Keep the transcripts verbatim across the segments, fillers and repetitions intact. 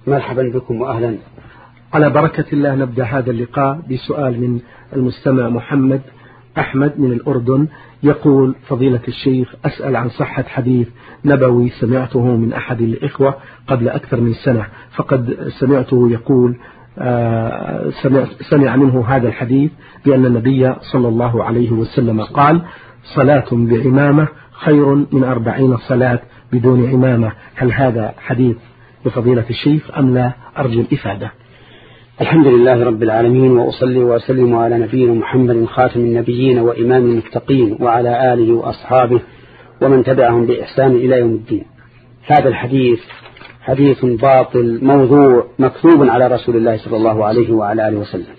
مرحبا بكم وأهلا. على بركة الله نبدأ هذا اللقاء بسؤال من المستمع محمد أحمد من الأردن. يقول: فضيلة الشيخ، أسأل عن صحة حديث نبوي سمعته من أحد الإخوة قبل أكثر من سنة، فقد سمعته يقول آه سمع, سمع منه هذا الحديث بأن النبي صلى الله عليه وسلم قال: صلاة بعمامة خير من أربعين صلاة بدون عمامة. هل هذا حديث بفضيلة الشيخ أم لا؟ أرجو الإفادة. الحمد لله رب العالمين، وأصلي وأسلم على نبينا محمد خاتم النبيين وإمام المتقين وعلى آله وأصحابه ومن تبعهم بإحسان إلى يوم الدين. هذا الحديث حديث باطل موضوع مكذوب على رسول الله صلى الله عليه وعلى آله وسلم.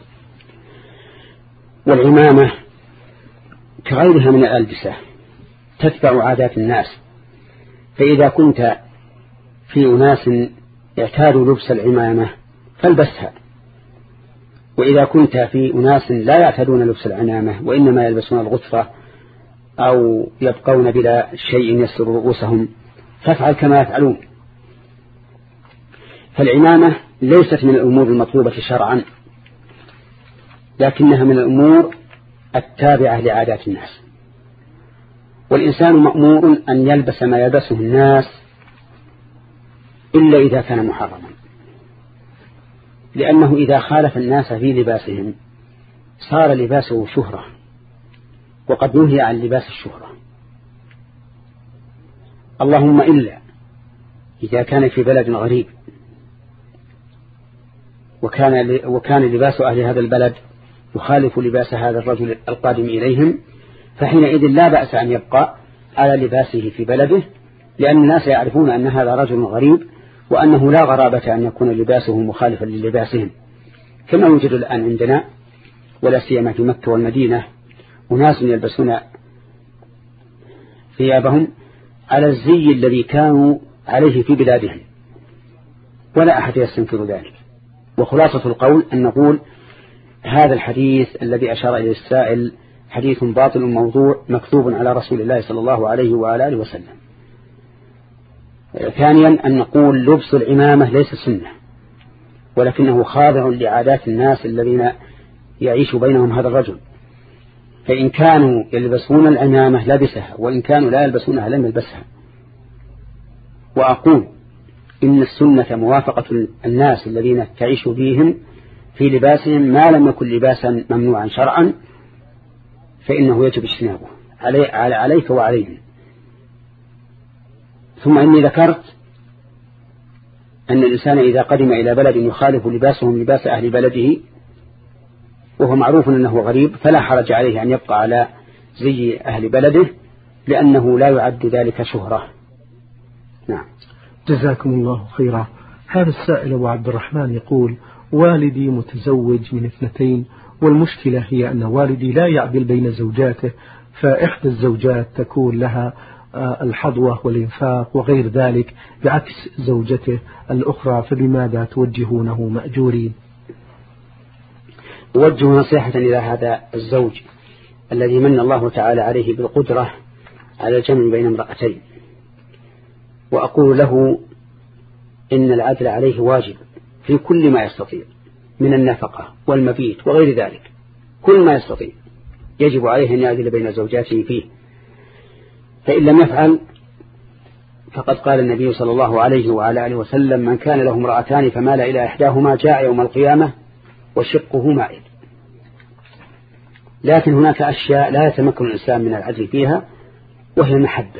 والعمامة كغيرها من الألبسة تتبع عادات الناس، فإذا كنت في أناس اعتادوا لبس العمامة فالبسها، وإذا كنت في أناس لا يعتادون لبس العمامة وإنما يلبسون الغطرة أو يبقون بلا شيء يستر رؤوسهم فافعل كما يفعلون. فالعمامة ليست من الأمور المطلوبة شرعا، لكنها من الأمور التابعة لعادات الناس، والإنسان مأمور أن يلبس ما يلبسه الناس إلا إذا كان محرما، لأنه إذا خالف الناس في لباسهم صار لباسه شهرة، وقد نهي عن لباس الشهرة. اللهم إلا إذا كان في بلد غريب وكان وكان لباس أهل هذا البلد يخالف لباس هذا الرجل القادم إليهم، فحينئذ لا بأس أن يبقى على لباسه في بلده، لأن الناس يعرفون أن هذا رجل غريب وأنه لا غرابة أن يكون لباسه مخالفا للباسهم، كما يوجد الآن عندنا ولا سيما في مكة والمدينة أناس يلبسون ثيابهم على الزي الذي كانوا عليه في بلادهم ولا أحد يستنكر ذلك. وخلاصة القول أن نقول هذا الحديث الذي أشار إليه السائل حديث باطل موضوع مكذوب على رسول الله صلى الله عليه وعلى آله وسلم. ثانيا أن نقول لبس العمامة ليس سنة، ولكنه خاضع لعادات الناس الذين يعيش بينهم هذا الرجل، فإن كانوا يلبسون العمامة لبسها، وإن كانوا لا يلبسونها لم يلبسها. وأقول إن السنة موافقة الناس الذين تعيش بهم في لباسهم ما لم يكن لباسا ممنوعا شرعا، فإنه يجب اجتنابه علي على عليك وعليهم. ثم إني ذكرت أن الإنسان إذا قدم إلى بلد يخالف لباسهم لباس أهل بلده وهو معروف أنه غريب فلا حرج عليه أن يبقى على زي أهل بلده، لأنه لا يعد ذلك شهرة. نعم. جزاكم الله خيرا. هذا السائل أبو عبد الرحمن يقول: والدي متزوج من اثنتين، والمشكلة هي أن والدي لا يعدل بين زوجاته، فإحدى الزوجات تكون لها الحظوة والإنفاق وغير ذلك بعكس زوجته الأخرى، فبماذا توجهونه مأجورين؟ أوجه نصيحة إلى هذا الزوج الذي من الله تعالى عليه بالقدرة على الجمع بين امرأتين، وأقول له إن العدل عليه واجب في كل ما يستطيع من النفقة والمبيت وغير ذلك، كل ما يستطيع يجب عليه أن يعدل بين زوجاته فيه، فإن لم يفعل فقد قال النبي صلى الله عليه وعلى آله وسلم: من كان له امرأتان فمال إلى إحداهما جاء يوم القيامة وشقه مائل. لكن هناك أشياء لا يتمكن الإنسان من العدل فيها وهي المحبة،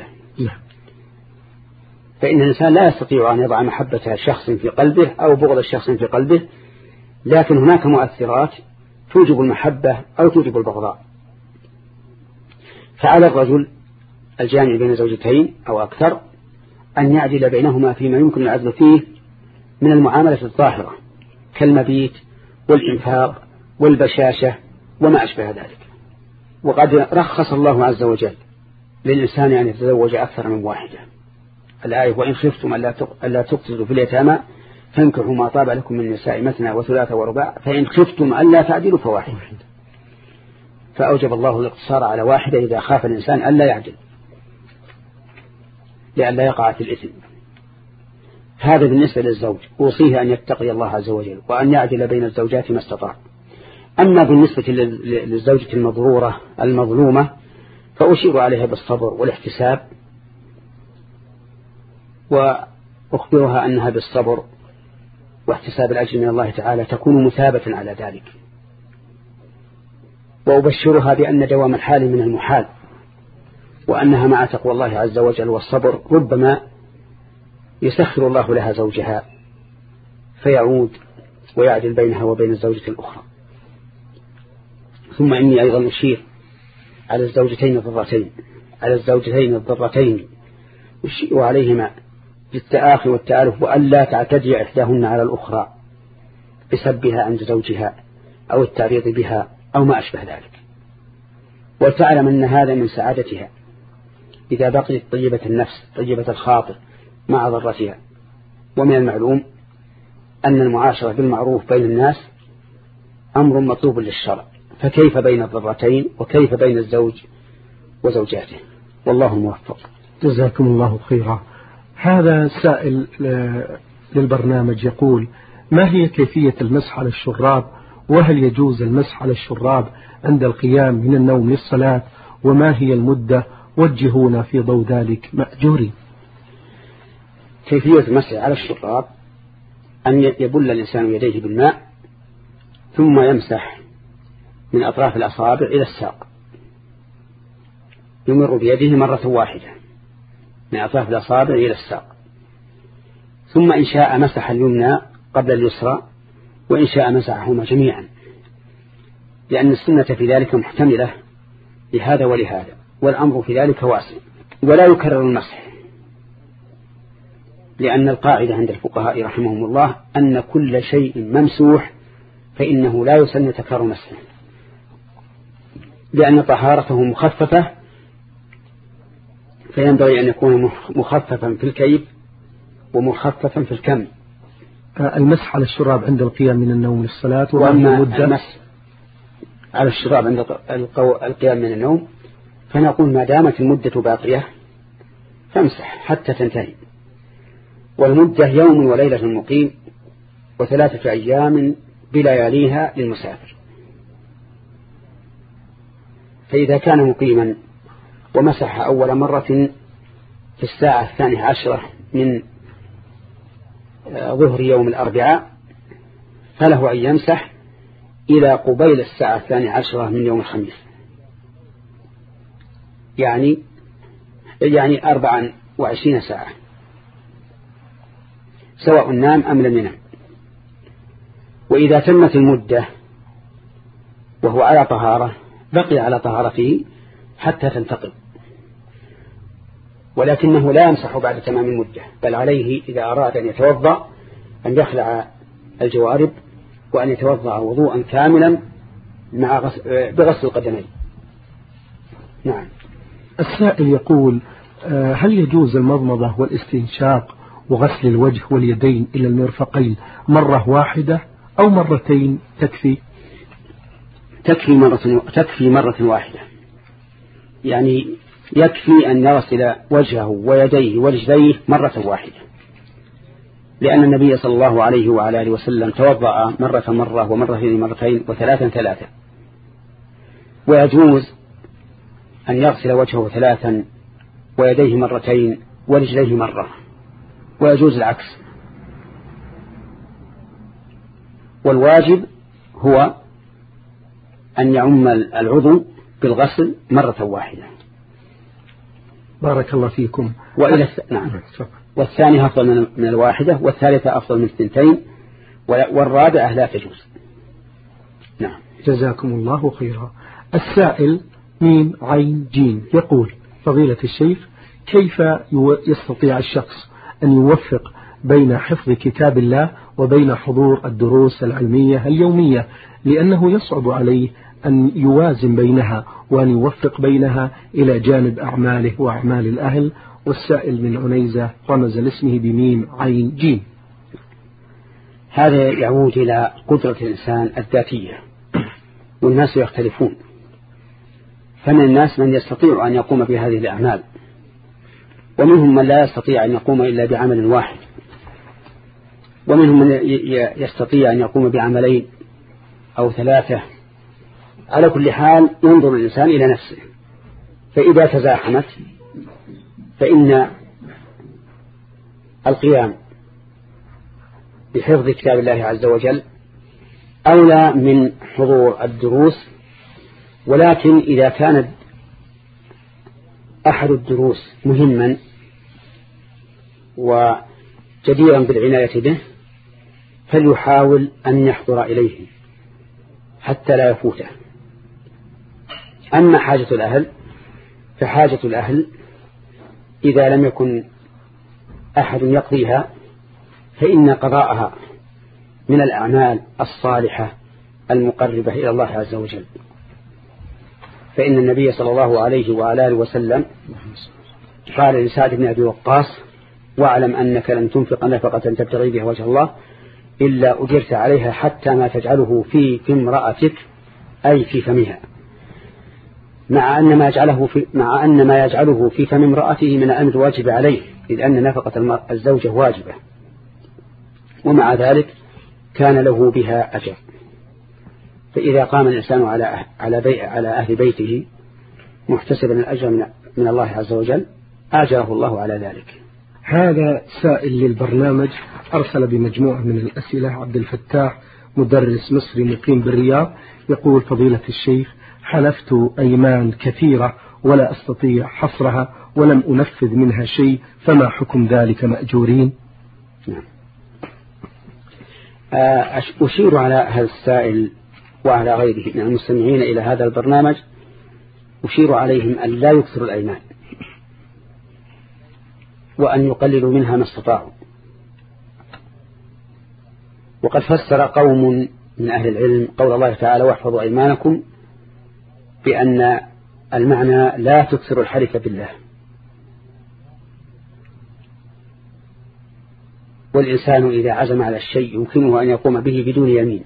فإن الإنسان لا يستطيع أن يضع محبة شخص في قلبه أو بغض الشخص في قلبه، لكن هناك مؤثرات توجب المحبة أو توجب البغضاء. فعلى الرجل الجامع بين زوجتين أو أكثر أن يعدل بينهما فيما يمكن العدل فيه من المعاملة الظاهرة كالمبيت والإنفاق والبشاشة وما أشبه ذلك. وقد رخص الله عز وجل للإنسان أن يتزوج أكثر من واحدة. الآية: وإن خفتم ألا تقسطوا في اليتامى فانكحوا ما طاب لكم من النساء مثنى وثلاث ورباع فإن خفتم ألا تعدلوا فواحدة. فأوجب الله الاقتصار على واحدة إذا خاف الإنسان ألا يعدل لئلا يقع في الإثم. هذا بالنسبة للزوج، أوصيه أن يتقي الله عز وجل وأن يعدل بين الزوجات ما استطاع. أما بالنسبة للزوجة المضرورة المظلومة فأشير عليها بالصبر والاحتساب، وأخبرها أنها بالصبر واحتساب الأجر من الله تعالى تكون مثابة على ذلك، وأبشرها بأن دوام الحال من المحال، وأنها مع تقوى الله عز وجل والصبر ربما يسخر الله لها زوجها فيعود ويعدل بينها وبين الزوجة الأخرى. ثم إني أيضا أشير على الزوجتين الضرتين على الزوجتين الضرتين أشير عليهما بالتآخي والتآلف، وألا تعتدي إحداهن على الأخرى بسبها عند زوجها أو التعريض بها أو ما أشبه ذلك، وتعلم أن هذا من سعادتها إذا بقيت طيبة النفس طيبة الخاطر مع ضرتها. ومن المعلوم أن المعاشرة بالمعروف بين الناس أمر مطلوب للشرع، فكيف بين الضرتين وكيف بين الزوج وزوجاته، والله موفق. جزاكم الله خيرا. هذا سائل للبرنامج يقول: ما هي كيفية المسح على الشراب؟ وهل يجوز المسح على الشراب عند القيام من النوم للصلاة؟ وما هي المدة؟ وجهونا في ضوء ذلك مأجورين. كيفية المسح على الشراب أن يبل الإنسان يديه بالماء ثم يمسح من أطراف الأصابع إلى الساق، يمر بيده مرة واحدة من أطراف الأصابع إلى الساق، ثم إن شاء مسح اليمنى قبل اليسرى، وإن شاء مسحهما جميعا، لأن السنة في ذلك محتملة لهذا ولهذا، والأمر في ذلك واسع. ولا يكرر المسح، لأن القاعدة عند الفقهاء رحمهم الله أن كل شيء ممسوح فإنه لا يسن تكرر مسحه، لأن طهارته مخففة، فينبغي أن يكون مخففا في الكيف ومخففا في الكم. المسح على الشراب عند القيام من النوم للصلاة. وأما المسح على الشراب عند القيام من النوم فنقول ما دامت المدة باقية فامسح حتى تنتهي، والمدة يوم وليلة مقيم وثلاثة أيام بلياليها للمسافر. فإذا كان مقيما ومسح أول مرة في الساعة الثانية عشرة من ظهر يوم الأربعاء فله أن يمسح إلى قبيل الساعة الثانية عشرة من يوم الخميس، يعني يعني أربعا وعشرين ساعة، سواء نام أم لم ينام. وإذا تمت المدة وهو على طهارة بقي على طهارته حتى تنتقل، ولكنه لا يمسح بعد تمام المدة، بل عليه إذا أراد أن يتوضأ أن يخلع الجوارب وأن يتوضأ وضوءا كاملا مع غسل بغسل القدمين. نعم. السائل يقول: هل يجوز المضمضة والاستنشاق وغسل الوجه واليدين إلى المرفقين مرة واحدة أو مرتين تكفي؟ تكفي مرة تكفي مرة واحدة، يعني يكفي أن يغسل وجهه ويديه ورجليه مرة واحدة، لأن النبي صلى الله عليه وعلى آله وسلم توضأ مرة مرة ومرتين مرتين وثلاثا ثلاثا. ويجوز أن يغسل وجهه ثلاثا ويديه مرتين ورجليه مرة، ويجوز العكس. والواجب هو أن يعم العضو بالغسل مرة واحدة. بارك الله فيكم. وإلى الس... نعم. والثانية أفضل من الواحدة، والثالثة أفضل من الثنتين، والرابعة لا تجوز. نعم. جزاكم الله خيرا. السائل ميم عين جيم يقول: فضيلة الشيخ، كيف يستطيع الشخص أن يوفق بين حفظ كتاب الله وبين حضور الدروس العلمية اليومية، لأنه يصعب عليه أن يوازن بينها وأن يوفق بينها إلى جانب أعماله وأعمال الأهل؟ والسائل من عنيزة رمز لاسمه بميم عين جيم. هذا يعود إلى قدرة الإنسان الذاتية، والناس يختلفون، فمن الناس من يستطيع أن يقوم بهذه الأعمال، ومنهم من لا يستطيع أن يقوم إلا بعمل واحد. ومنهم من يستطيع أن يقوم بعملين أو ثلاثة. على كل حال ينظر الإنسان إلى نفسه، فإذا تزاحمت فإن القيام بحفظ كتاب الله عز وجل أولى من حضور الدروس. ولكن إذا كانت أحد الدروس مهما وجديرا بالعناية به فليحاول أن يحضر إليه حتى لا يفوته. أما حاجة الأهل فحاجة الأهل إذا لم يكن أحد يقضيها فإن قضاءها من الأعمال الصالحة المقربة إلى الله عز وجل. فإن النبي صلى الله عليه وعلى آله وسلم قال لسعد بن أبي وقاص: واعلم أنك لن تنفق نفقة تبتغي بها وجه الله إلا أجرت عليها حتى ما تجعله في في امرأتك، أي في فمها، مع أن ما يجعله في مع أن ما يجعله في فم امرأته من الأمر واجب عليه، إذ أن نفقة الزوجة واجبة، ومع ذلك كان له بها أجر. فإذا قام الإنسان على على بي على أهل بيته محتسبا الأجر من, من الله عز وجل أجره الله على ذلك. هذا سائل للبرنامج أرسل بمجموعة من الأسئلة. عبد الفتاح مدرس مصري مقيم بالرياض يقول: فضيلة الشيخ، حلفت أيمان كثيرة ولا أستطيع حصرها ولم أنفذ منها شيء، فما حكم ذلك؟ مأجورين؟ نعم. أشير على هذا السائل وعلى غيره من المستمعين إلى هذا البرنامج، أشير عليهم أن لا يكثروا الأيمان وأن يقللوا منها ما استطاعوا. وقد فسر قوم من أهل العلم قول الله تعالى: واحفظوا أيمانكم، بأن المعنى لا تكثروا الحلف بالله. والإنسان إذا عزم على الشيء يمكنه أن يقوم به بدون يمين،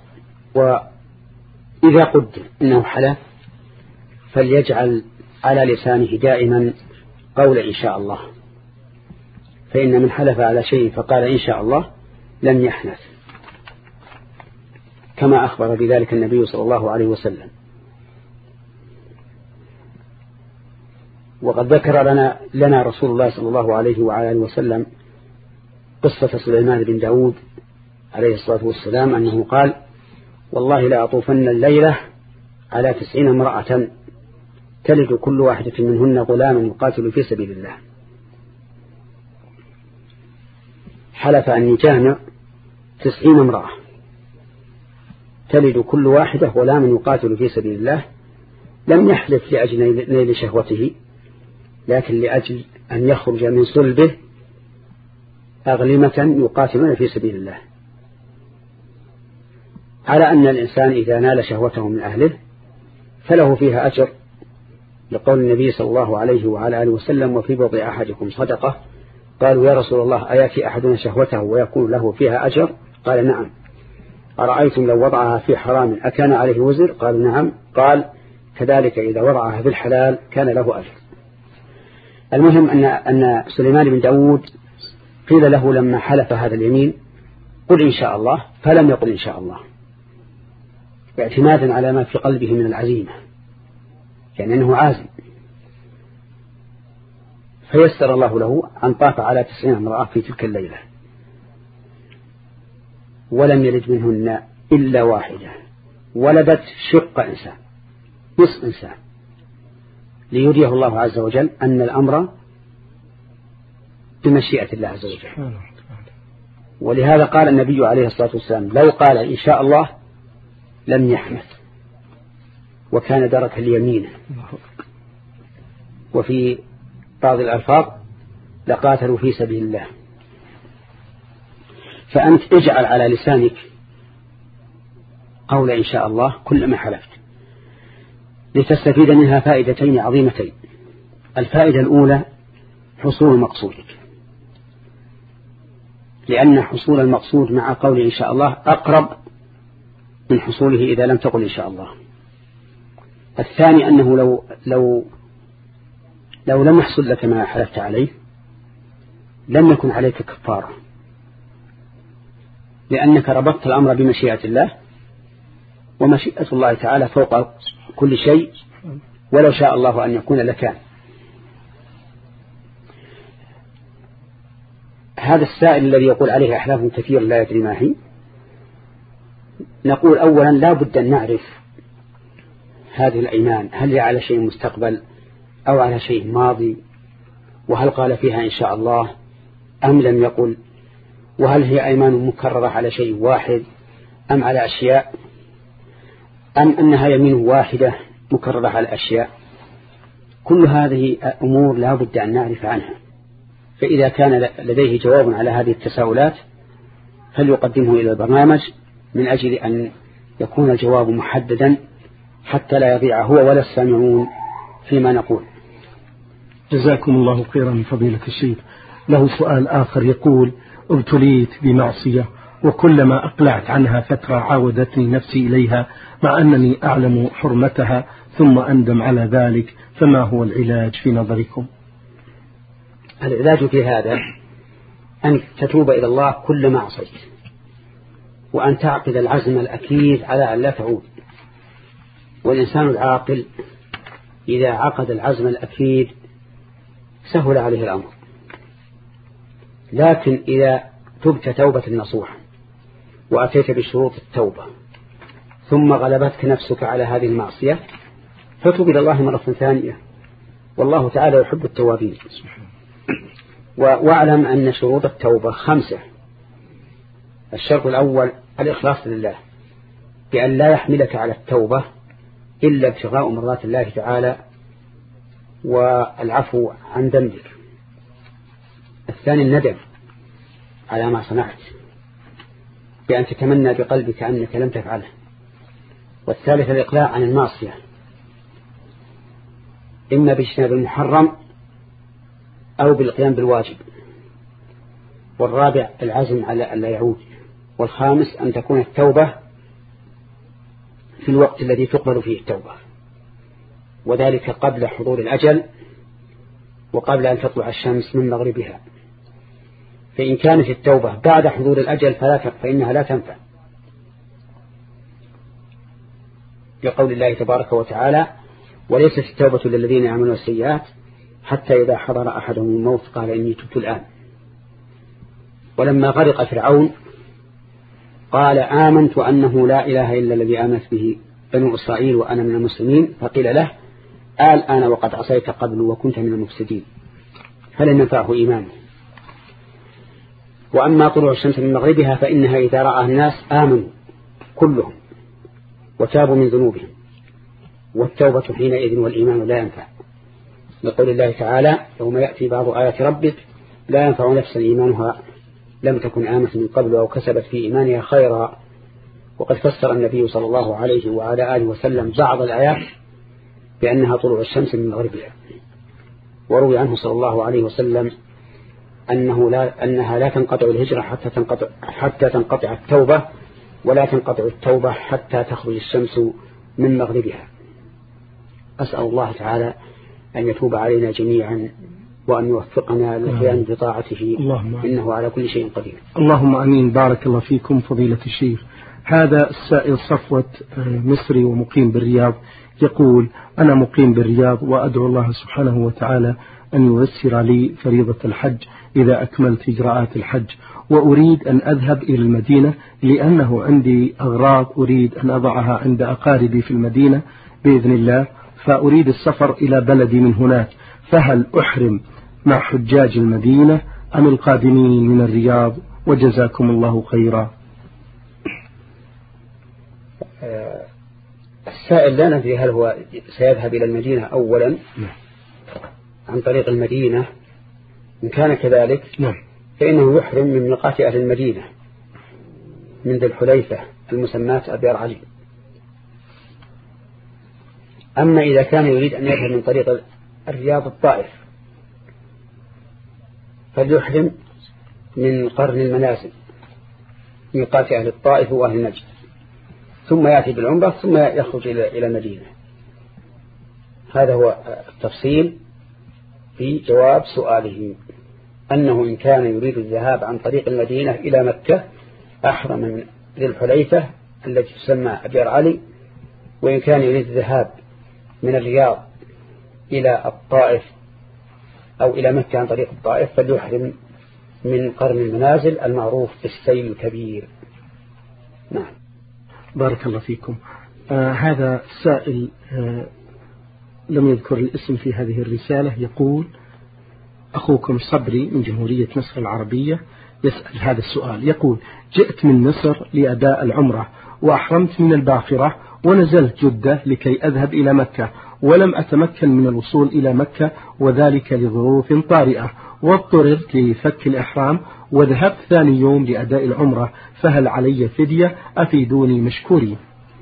وإذا قدر إنه حلف فليجعل على لسانه دائما قول إن شاء الله، فإن من حلف على شيء فقال إن شاء الله لم يحنث، كما أخبر بذلك النبي صلى الله عليه وسلم. وقد ذكر لنا, لنا رسول الله صلى الله عليه وعلى آله وسلم قصة سليمان بن داود عليه الصلاة والسلام أنه قال: والله لا أطوفن الليلة على تسعين امرأة تلد كل واحدة منهن غلاما يقاتل في سبيل الله. حلف أن يجامع تسعين امرأة تلد كل واحدة غلاما يقاتل في سبيل الله. لم يحلف لأجل نيل شهوته، لكن لأجل أن يخرج من صلبه أغلمة يقاتلون في سبيل الله، على أن الإنسان إذا نال شهوته من أهله فله فيها أجر، لقول النبي صلى الله عليه وعلى آله وسلم: وفي بضع أحدكم صدقة. قالوا: يا رسول الله، أياتي أحدنا شهوته ويكون له فيها أجر؟ قال: نعم. أرأيتم لو وضعها في حرام أكان عليه وزر؟ قالوا: نعم. قال: كذلك إذا وضعها في الحلال كان له أجر. المهم أن أن سليمان بن داود قيل له لما حلف هذا اليمين: قل إن شاء الله، فلم يقل إن شاء الله، اعتمادا على ما في قلبه من العزيمة، يعني أنه عازم. فيسر الله له أن طاف على تسعين امرأة في تلك الليلة، ولم يلد منهن إلا واحدة، ولدت شق إنسان، نصف إنسان، ليريه الله عز وجل أن الأمر بمشيئة الله عز وجل. ولهذا قال النبي عليه الصلاة والسلام: لو قال إن شاء الله لم يحنث، وكان درك اليمين. وفي بعض الألفاظ: لقاتلوا في سبيل الله. فأنت اجعل على لسانك قول إن شاء الله كلما حلفت، لتستفيد منها فائدتين عظيمتين. الفائدة الأولى حصول مقصودك، لأن حصول المقصود مع قول إن شاء الله أقرب من حصوله إذا لم تقل إن شاء الله. الثاني أنه لو لو لو لم يحصل لك ما حلفت عليه لم يكن عليك كفارة، لأنك ربطت الأمر بمشيئة الله، ومشيئة الله تعالى فوق كل شيء، ولو شاء الله أن يكون لكان. هذا السائل الذي يقول عليه أحلاف كثير لا يدري ما هي، نقول أولا لا بد أن نعرف هذه الأيمان هل هي على شيء مستقبل أو على شيء ماضي، وهل قال فيها إن شاء الله أم لم يقل، وهل هي أيمان مكررة على شيء واحد أم على أشياء، أم أنها يمين واحدة مكررة على أشياء. كل هذه أمور لا بد أن نعرف عنها، فإذا كان لديه جواب على هذه التساؤلات فليقدمه إلى البرنامج من أجل أن يكون الجواب محددا حتى لا يضيع هو ولا السامعون فيما نقول. جزاكم الله خيرا فضيلة الشيخ. له سؤال آخر يقول: ابتليت بمعصية وكلما أقلعت عنها فترة عاودتني نفسي إليها مع أنني أعلم حرمتها ثم أندم على ذلك، فما هو العلاج في نظركم؟ العلاج في هذا أن تتوب إلى الله كلما عصيت، وأن تعقد العزم الأكيد على أن لا تعود. والإنسان العاقل إذا عقد العزم الأكيد سهل عليه الأمر، لكن إذا تبت توبة نصوحة وأتيت بشروط التوبة ثم غلبتك نفسك على هذه المعصية فتوب إلى الله مرة ثانية، والله تعالى يحب التوابين. واعلم أن شروط التوبة خمسة. الشرط الأول الإخلاص لله، بأن لا يحملك على التوبة إلا ابتغاء مرضات الله تعالى والعفو عن ذنبك. الثاني الندم على ما صنعت بأن تتمنى بقلبك أنك لم تفعله. والثالث الإقلاع عن المعصية إما باجتناب المحرم أو بالقيام بالواجب. والرابع العزم على أن لا يعود. والخامس أن تكون التوبة في الوقت الذي تقبل فيه التوبة، وذلك قبل حضور الأجل وقبل أن تطلع الشمس من مغربها. فإن كانت التوبة بعد حضور الأجل فلا فإنها لا تنفع، لقول الله تبارك وتعالى: وليست التوبة للذين يعملون السيئات حتى إذا حضر أحدهم الموت قال إني تبت الآن. ولما غرق فرعون قال: آمنت أنه لا إله إلا الذي آمنت به بنو إسرائيل وأنا من المسلمين، فقيل له: الآن وقد عصيت قبل وكنت من المفسدين، فلن ينفعه إيمانه. وأما طلوع الشمس من مغربها فإنها إذا رأى الناس آمنوا كلهم وتابوا من ذنوبهم، والتوبة حينئذ والإيمان لا ينفع، لقول الله تعالى: يوم يأتي بعض آيات ربك لا ينفع نفسا إيمانها لم تكن آمنت من قبل أو كسبت في إيمانها خيرا. وقد فسر النبي صلى الله عليه وعلى آله وسلم بعض الآيات بأنها طلوع الشمس من مغربها. وروي عنه صلى الله عليه وسلم أنه لا أنها لا تنقطع الهجرة حتى تنقطع, حتى تنقطع التوبة، ولا تنقطع التوبة حتى تخرج الشمس من مغربها. أسأل الله تعالى أن يتوب علينا جميعا وأن يوفقنا للقيام بطاعته، إنه على كل شيء قدير. اللهم أمين. بارك الله فيكم فضيلة الشيخ. هذا السائل صفوة مصري ومقيم بالرياض يقول: أنا مقيم بالرياض وأدعو الله سبحانه وتعالى أن ييسر لي فريضة الحج إذا أكملت إجراءات الحج، وأريد أن أذهب إلى المدينة لأنه عندي أغراض أريد أن أضعها عند أقاربي في المدينة بإذن الله، فأريد السفر إلى بلدي من هناك، فهل أحرم مع حجاج المدينة أم القادمين من الرياض؟ وجزاكم الله خيرا. السائل لا ندري هل هو سيذهب إلى المدينة أولا عن طريق المدينة. إن كان كذلك فإنه يحرم من ميقات أهل المدينة من ذي الحليفة المسماة أبيار علي. أما إذا كان يريد أن يذهب من طريق الرياض الطائف فليحرم من قرن المنازل ميقات أهل الطائف وأهل نجد، ثم يأتي بالعمرة ثم يخرج إلى المدينة. هذا هو التفصيل في جواب سؤاله، أنه إن كان يريد الذهاب عن طريق المدينة إلى مكة أحرم من ذي الحليفة التي تسمى أبيار علي، وإن كان يريد الذهاب من الرياض إلى الطائف أو إلى مكة عن طريق الطائف فليحرم من قرن المنازل المعروف بالسيل الكبير. نعم. بارك الله فيكم. آه هذا سائل آه لم يذكر الاسم في هذه الرسالة، يقول: أخوكم صبري من جمهورية مصر العربية يسأل هذا السؤال، يقول: جئت من مصر لأداء العمرة وأحرمت من الباخرة ونزلت جدة لكي أذهب إلى مكة، ولم أتمكن من الوصول إلى مكة وذلك لظروف طارئة، واضطررت لفك الإحرام وذهبت ثاني يوم لأداء العمرة، فهل علي فدية؟ أفيدوني مشكورين.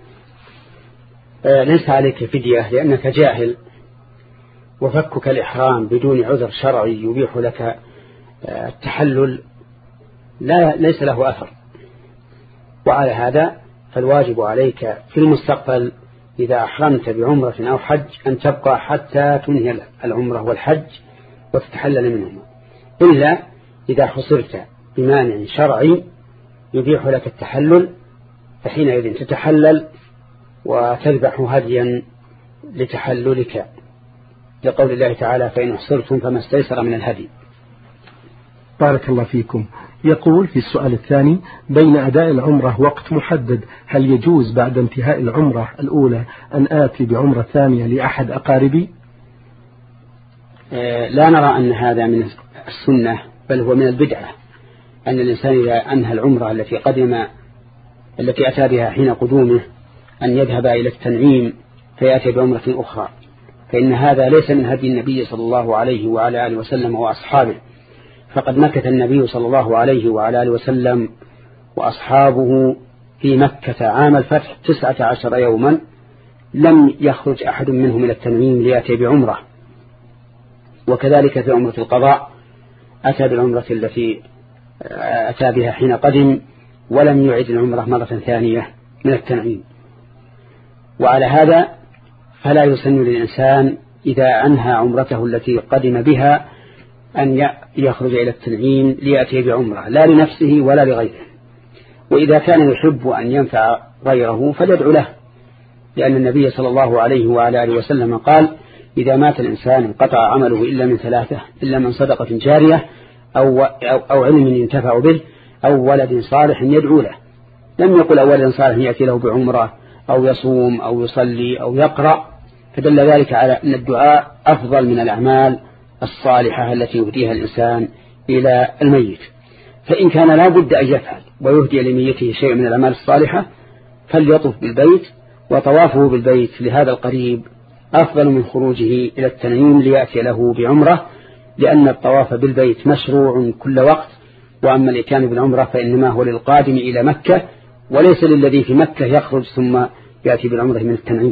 آه ليس عليك فدية لأنك جاهل، وفكك الإحرام بدون عذر شرعي يبيح لك آه التحلل لا ليس له أثر. وعلى هذا فالواجب عليك في المستقبل إذا أحرمت بعمرة أو حج أن تبقى حتى تنهي العمرة والحج وتتحلل منهما، إلا إذا حصرت بمانع شرعي يبيح لك التحلل، فحينئذ تتحلل وتذبح هديا لتحللك، لقول الله تعالى: فإن أحصرتم فما استيسر من الهدي. بارك الله فيكم. يقول في السؤال الثاني: بين أداء العمرة وقت محدد، هل يجوز بعد انتهاء العمرة الأولى أن آتي بعمرة ثانية لأحد أقاربي؟ آه لا نرى أن هذا من السنة، بل هو من البدعة، أن الإنسان إذا أنهى العمرة التي قدم التي أتى بها حين قدومه أن يذهب إلى التنعيم فيأتي بعمرة أخرى، فإن هذا ليس من هدي النبي صلى الله عليه وعلى آله وسلم وأصحابه، فقد مكث النبي صلى الله عليه وعلى آله وسلم وأصحابه في مكة عام الفتح تسعة عشر يوما لم يخرج أحد منهم إلى التنعيم ليأتي بعمرة. وكذلك في عمرة القضاء أتى بالعمرة التي أتى بها حين قدم ولم يعد العمرة مرة ثانية من التنعيم. وعلى هذا فلا يسن للإنسان إذا أنهى عمرته التي قدم بها أن يخرج إلى التنعيم ليأتي بعمرة لا لنفسه ولا لغيره. وإذا كان يحب أن ينفع غيره فليدعو له، لأن النبي صلى الله عليه وعلى آله وسلم قال: إذا مات الإنسان انقطع عمله إلا من ثلاثة، إلا من صدقة جارية أو, أو, أو علم ينتفع به أو ولد صالح يدعو له. لم يقل أو ولد صالح يأتي له بعمرة أو يصوم أو يصلي أو يقرأ، فدل ذلك على أن الدعاء أفضل من الأعمال الصالحة التي يهديها الإنسان إلى الميت. فإن كان لا بد أن يفعل ويهدي لميته شيء من الأعمال الصالحة فليطف بالبيت، وطوافه بالبيت لهذا القريب أفضل من خروجه إلى التنعيم ليأتي له بعمرة، لأن الطواف بالبيت مشروع كل وقت، وأما الإتيان بالعمرة فإنما هو للقادم إلى مكة وليس للذي في مكة يخرج ثم يأتي بالعمرة من التنعيم.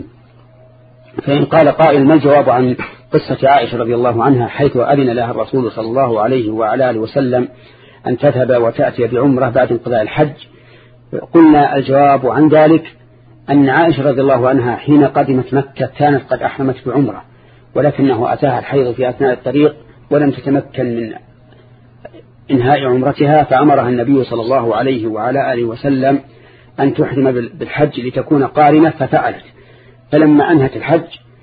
فإن قال قائل: ما الجواب عن قصة عائشة رضي الله عنها حيث أذن لها الرسول صلى الله عليه وعلى آله وسلم أن تذهب وتأتي بعمرة بعد انقضاء الحج؟ قلنا الجواب عن ذلك أن عائشة رضي الله عنها حين قدمت مكة كانت قد أحرمت بعمرة، ولكنه أتاها الحيض في أثناء الطريق ولم تتمكن من إنهاء عمرتها، فأمرها النبي صلى الله عليه وعلى آله وسلم أن تحرم بالحج لتكون قارنة، ففعلت. فلما أنهت الحج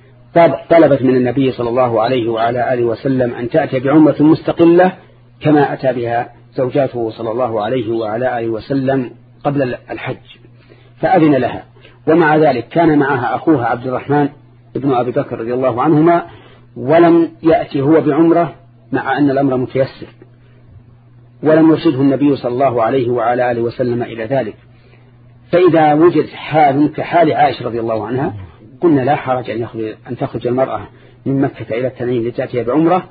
طلبت من النبي صلى الله عليه وعلى آله وسلم أن تأتي بعمرة مستقلة كما أتى بها زوجاته صلى الله عليه وعلى آله وسلم قبل الحج، فأذن لها. ومع ذلك كان معها أخوها عبد الرحمن ابن أبي بكر رضي الله عنهما ولم يأتي هو بعمرة، مع أن الأمر متيسر، ولم يرشده النبي صلى الله عليه وعلى آله وسلم إلى ذلك. فإذا وجد حال كحال عائشة رضي الله عنها قلنا لا حرج أن, أن تخرج المرأة من مكة إلى التنعيم لتأتي بعمرة.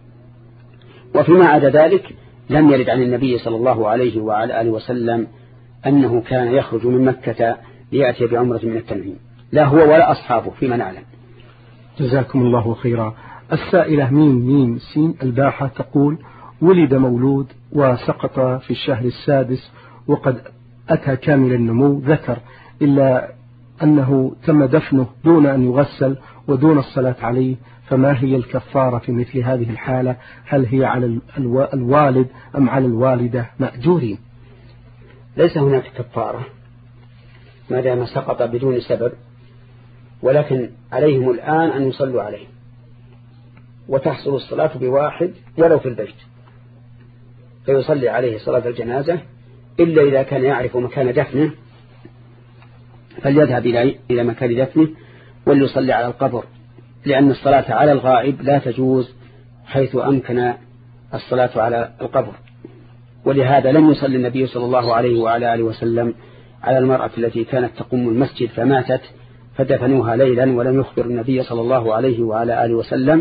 وفيما عدا ذلك لم يرد عن النبي صلى الله عليه وعلى آله وسلم أنه كان يخرج من مكة ليأتي بعمرة من التنعيم، لا هو ولا أصحابه فيما نعلم. جزاكم الله خيرا. السائلة ميم ميم سين الباحة تقول: ولد مولود وسقط في الشهر السادس وقد أتى كامل النمو ذكر، إلا أنه تم دفنه دون أن يغسل ودون الصلاة عليه، فما هي الكفارة في مثل هذه الحالة؟ هل هي على الوالد أم على الوالدة مأجورين؟ ليس هناك كفارة ما دام سقط بدون سبب، ولكن عليهم الآن أن يصلوا عليه، وتحصل الصلاة بواحد ولو في البيت، فيصلي عليه صلاة الجنازة، إلا إذا كان يعرف مكان دفنه فليذهب إلى مكان دفنه وليصلي على القبر، لأن الصلاة على الغائب لا تجوز حيث أمكن الصلاة على القبر. ولهذا لم يصلي النبي صلى الله عليه وعلى آله وسلم على المرأة التي كانت تقوم المسجد فماتت فدفنوها ليلا ولم يخبر النبي صلى الله عليه وعلى آله وسلم،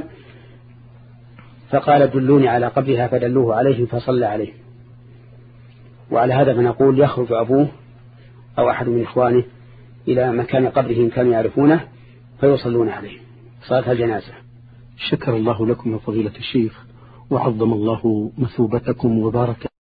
فقال دلوني على قبرها فدلوه عليه فصلى عليه. وعلى هذا فنقول يخرج أبوه أو أحد من إخوانه إلى مكان قبرهم كانوا يعرفونه فيصلون عليه صلاة الجنازة. شكر الله لكم يا فضيلة الشيخ، وعظم الله مثوبتكم وبارك